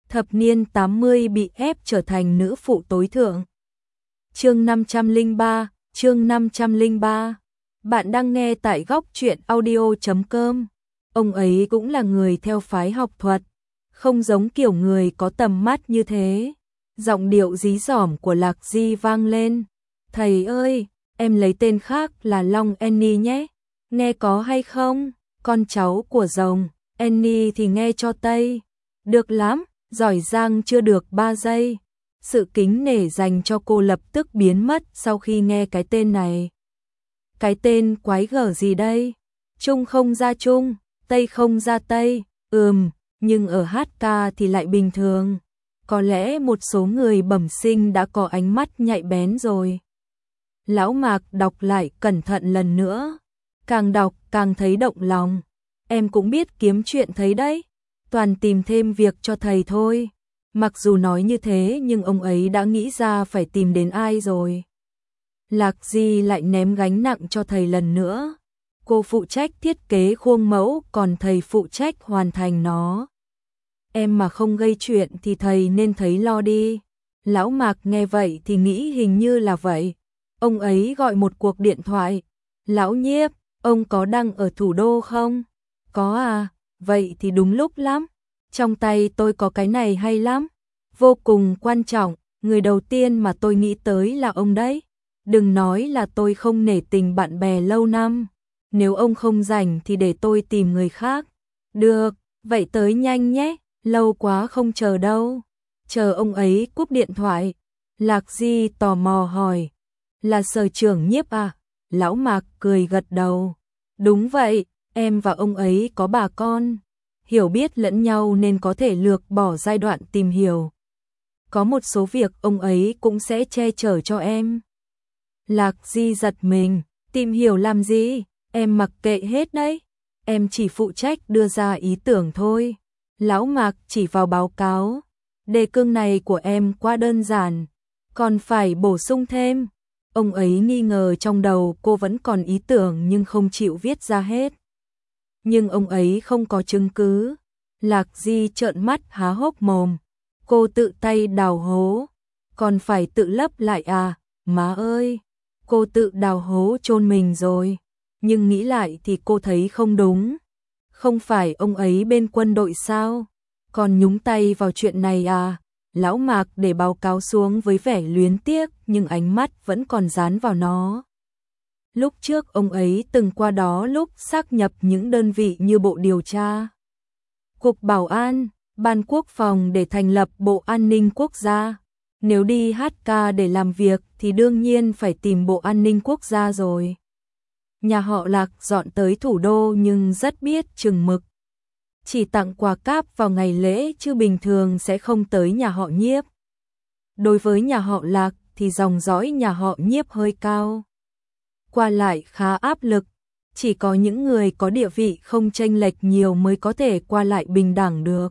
thập niên 80 bị ép trở thành nữ phụ tối thượng. Chương 503. Bạn đang nghe tại góc truyện audio.com. Ông ấy cũng là người theo phái học thuật, không giống kiểu người có tầm mắt như thế. Giọng điệu dí dỏm của Lạc Di vang lên. Thầy ơi, em lấy tên khác là Long Annie nhé. Nghe có hay không? Con cháu của rồng, Annie thì nghe cho Tây. Được lắm, giỏi giang chưa được 3 giây. Sự kính nể dành cho cô lập tức biến mất sau khi nghe cái tên này. Cái tên quái gở gì đây? Trung không ra Trung, Tây không ra Tây, nhưng ở HK thì lại bình thường. Có lẽ một số người bẩm sinh đã có ánh mắt nhạy bén rồi. Lão Mạc đọc lại cẩn thận lần nữa. Càng đọc càng thấy động lòng. Em cũng biết kiếm chuyện thấy đấy. Toàn tìm thêm việc cho thầy thôi. Mặc dù nói như thế nhưng ông ấy đã nghĩ ra phải tìm đến ai rồi. Lạc Di lại ném gánh nặng cho thầy lần nữa. Cô phụ trách thiết kế khuôn mẫu, còn thầy phụ trách hoàn thành nó. Em mà không gây chuyện thì thầy nên thấy lo đi. Lão Mạc nghe vậy thì nghĩ hình như là vậy. Ông ấy gọi một cuộc điện thoại. Lão Nhiếp, ông có đang ở thủ đô không? Có à, vậy thì đúng lúc lắm. Trong tay tôi có cái này hay lắm. Vô cùng quan trọng, người đầu tiên mà tôi nghĩ tới là ông đấy. Đừng nói là tôi không nể tình bạn bè lâu năm. Nếu ông không rảnh thì để tôi tìm người khác. Được, vậy tới nhanh nhé, lâu quá không chờ đâu. Chờ ông ấy cúp điện thoại. Lạc Di tò mò hỏi. Là sở trưởng Nhiếp à? Lão Mạc cười gật đầu. Đúng vậy, em và ông ấy có bà con. Hiểu biết lẫn nhau nên có thể lược bỏ giai đoạn tìm hiểu. Có một số việc ông ấy cũng sẽ che chở cho em. Lạc Di giật mình, tìm hiểu làm gì? Em mặc kệ hết đấy. Em chỉ phụ trách đưa ra ý tưởng thôi. Lão Mạc chỉ vào báo cáo. Đề cương này của em quá đơn giản, còn phải bổ sung thêm. Ông ấy nghi ngờ trong đầu cô vẫn còn ý tưởng nhưng không chịu viết ra hết. Nhưng ông ấy không có chứng cứ. Lạc Di trợn mắt há hốc mồm. Cô tự tay đào hố, còn phải tự lấp lại à? Má ơi, cô tự đào hố chôn mình rồi. Nhưng nghĩ lại thì cô thấy không đúng. Không phải ông ấy bên quân đội sao? Còn nhúng tay vào chuyện này à? Lão Mạc để báo cáo xuống với vẻ luyến tiếc nhưng ánh mắt vẫn còn dán vào nó. Lúc trước ông ấy từng qua đó lúc sáp nhập những đơn vị như Bộ Điều tra, Cục Bảo an, Ban Quốc phòng để thành lập Bộ An ninh Quốc gia. Nếu đi HK để làm việc thì đương nhiên phải tìm Bộ An ninh Quốc gia rồi. Nhà họ Lạc dọn tới thủ đô nhưng rất biết chừng mực. Chỉ tặng quà cáp vào ngày lễ chứ bình thường sẽ không tới nhà họ Nhiếp. Đối với nhà họ Lạc thì dòng dõi nhà họ Nhiếp hơi cao. Qua lại khá áp lực, chỉ có những người có địa vị không chênh lệch nhiều mới có thể qua lại bình đẳng được.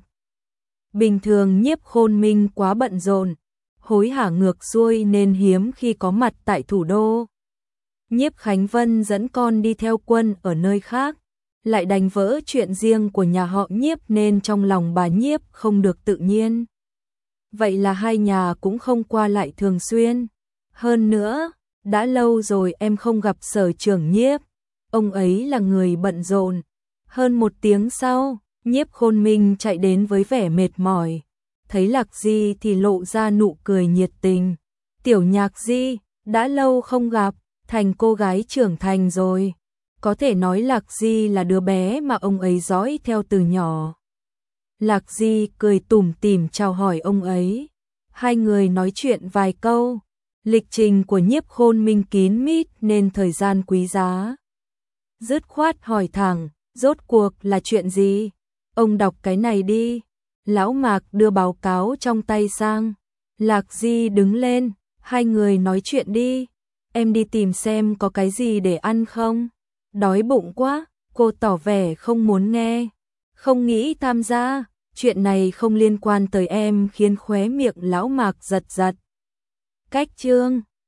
Bình thường Nhiếp Khôn Minh quá bận rộn, hối hả ngược xuôi nên hiếm khi có mặt tại thủ đô. Nhiếp Khánh Vân dẫn con đi theo quân ở nơi khác, lại đánh vỡ chuyện riêng của nhà họ Nhiếp nên trong lòng bà Nhiếp không được tự nhiên. Vậy là hai nhà cũng không qua lại thường xuyên. Hơn nữa, đã lâu rồi em không gặp sở trưởng Nhiếp. Ông ấy là người bận rộn. Hơn 1 tiếng sau, Nhiếp Khôn Minh chạy đến với vẻ mệt mỏi. Thấy Lạc Di thì lộ ra nụ cười nhiệt tình. Tiểu Nhạc Di, đã lâu không gặp, thành cô gái trưởng thành rồi. Có thể nói Lạc Di là đứa bé mà ông ấy dõi theo từ nhỏ. Lạc Di cười tủm tỉm chào hỏi ông ấy. Hai người nói chuyện vài câu. Lịch trình của Nhiếp Khôn Minh kín mít nên thời gian quý giá. Dứt khoát hỏi thẳng, rốt cuộc là chuyện gì? Ông đọc cái này đi. Lão Mạc đưa báo cáo trong tay sang. Lạc Di đứng lên, hai người nói chuyện đi. Em đi tìm xem có cái gì để ăn không? Đói bụng quá, cô tỏ vẻ không muốn nghe. Không nghĩ tham gia, chuyện này không liên quan tới em khiến khóe miệng Lão Mạc giật giật. Cách chương